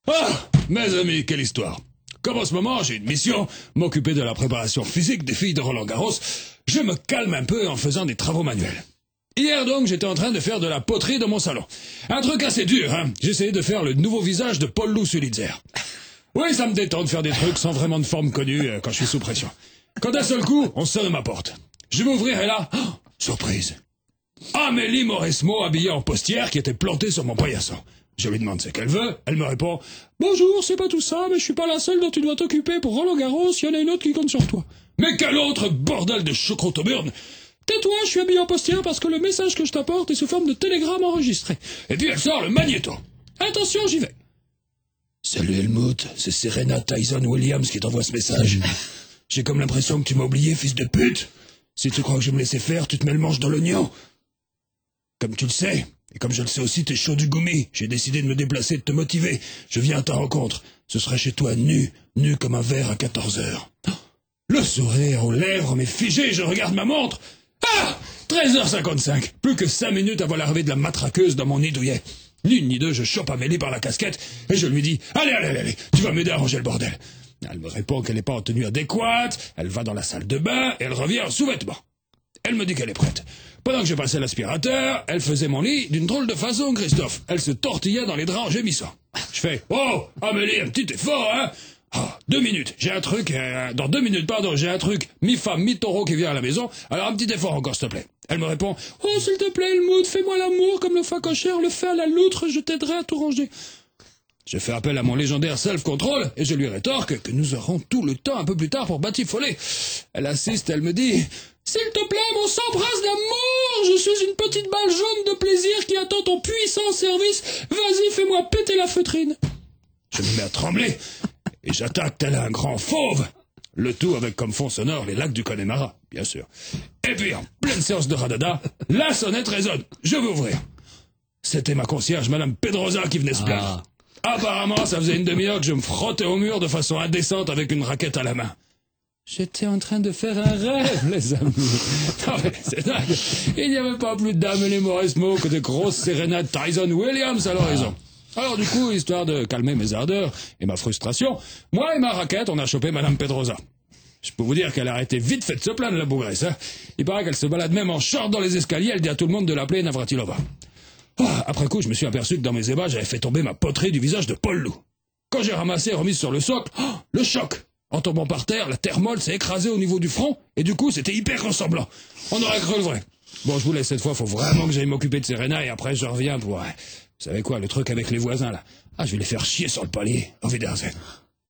Ah, mes amis, quelle histoire. Comme en ce moment, j'ai une mission, m'occuper de la préparation physique des filles de Roland-Garros, je me calme un peu en faisant des travaux manuels. Hier donc, j'étais en train de faire de la poterie dans mon salon. Un truc assez dur, hein. J'essayais de faire le nouveau visage de Paul Sulitzer. Oui, ça me détend de faire des trucs sans vraiment de forme connue quand je suis sous pression. Quand d'un seul coup, on sonne à ma porte. Je vais ouvrir et là, oh, surprise. Amélie Mauresmo habillée en postière qui était plantée sur mon paillasson. Je lui demande ce qu'elle veut, elle me répond « Bonjour, c'est pas tout ça, mais je suis pas la seule dont tu dois t'occuper pour Roland-Garros, il y en a une autre qui compte sur toi. » Mais quel autre bordel de chocrotoburne. Tais-toi, je suis habillé en postière parce que le message que je t'apporte est sous forme de télégramme enregistré. Et puis elle sort le magnéto. Attention, j'y vais. Salut Helmut, c'est Serena Tyson Williams qui t'envoie ce message. J'ai comme l'impression que tu m'as oublié, fils de pute. Si tu crois que je vais me laisser faire, tu te mets le manche dans l'oignon. Comme tu le sais, et comme je le sais aussi, t'es chaud du gommi. J'ai décidé de me déplacer et de te motiver. Je viens à ta rencontre. Ce sera chez toi nu comme un verre à 14 heures. Le sourire aux lèvres m'est figé, je regarde ma montre. Ah 13h55. Plus que 5 minutes avant l'arrivée de la matraqueuse dans mon nid douillet. Ni une ni deux, je chope Amélie par la casquette et je lui dis « Allez, tu vas m'aider à ranger le bordel. » Elle me répond qu'elle n'est pas en tenue adéquate, elle va dans la salle de bain et elle revient en sous-vêtements. Elle me dit qu'elle est prête. Pendant que je passais l'aspirateur, elle faisait mon lit d'une drôle de façon, Christophe. Elle se tortillait dans les draps en gémissant. Je fais « Oh, Amélie, un petit effort, hein !» Ah, 2 minutes, j'ai un truc, dans 2 minutes, j'ai un truc, mi-femme, mi-taureau qui vient à la maison, alors un petit effort encore, s'il te plaît. Elle me répond, « Oh, s'il te plaît, Helmut, fais-moi l'amour comme le facochère le fait à la loutre, je t'aiderai à tout ranger. » Je fais appel à mon légendaire self-control, et je lui rétorque que nous aurons tout le temps un peu plus tard pour batifoler. Elle assiste, elle me dit, « S'il te plaît, mon sang brasse d'amour, je suis une petite balle jaune de plaisir qui attend ton puissant service, vas-y, fais-moi péter la feutrine. » Je me mets à trembler, et j'attaque tel un grand fauve. Le tout avec comme fond sonore les lacs du Connemara, bien sûr. Et puis, en pleine séance de radada, la sonnette résonne. Je veux ouvrir. C'était ma concierge, Madame Pedrosa, qui venait se plaindre. Apparemment, ça faisait une demi-heure que je me frottais au mur de façon indécente avec une raquette à la main. J'étais en train de faire un rêve, les amis. Non mais c'est dingue. Il n'y avait pas plus d'Amélie Mauresmo que de grosses Serena Tyson Williams à l'horizon. Alors du coup, histoire de calmer mes ardeurs et ma frustration, moi et ma raquette, on a chopé Madame Pedrosa. Je peux vous dire qu'elle a arrêté vite fait de se plaindre, la bougresse. Hein. Il paraît qu'elle se balade même en short dans les escaliers, elle dit à tout le monde de l'appeler Navratilova. Après coup, je me suis aperçu que dans mes ébats, j'avais fait tomber ma poterie du visage de Paul Loup. Quand j'ai ramassé et remis sur le socle, le choc. En tombant par terre, la terre molle s'est écrasée au niveau du front, et du coup, c'était hyper ressemblant. On aurait cru le vrai. Bon, je vous laisse cette fois, faut vraiment que j'aille m'occuper de Serena, et après je reviens pour... Vous savez quoi, le truc avec les voisins, là. Je vais les faire chier sur le palier. Auf Wiedersehen.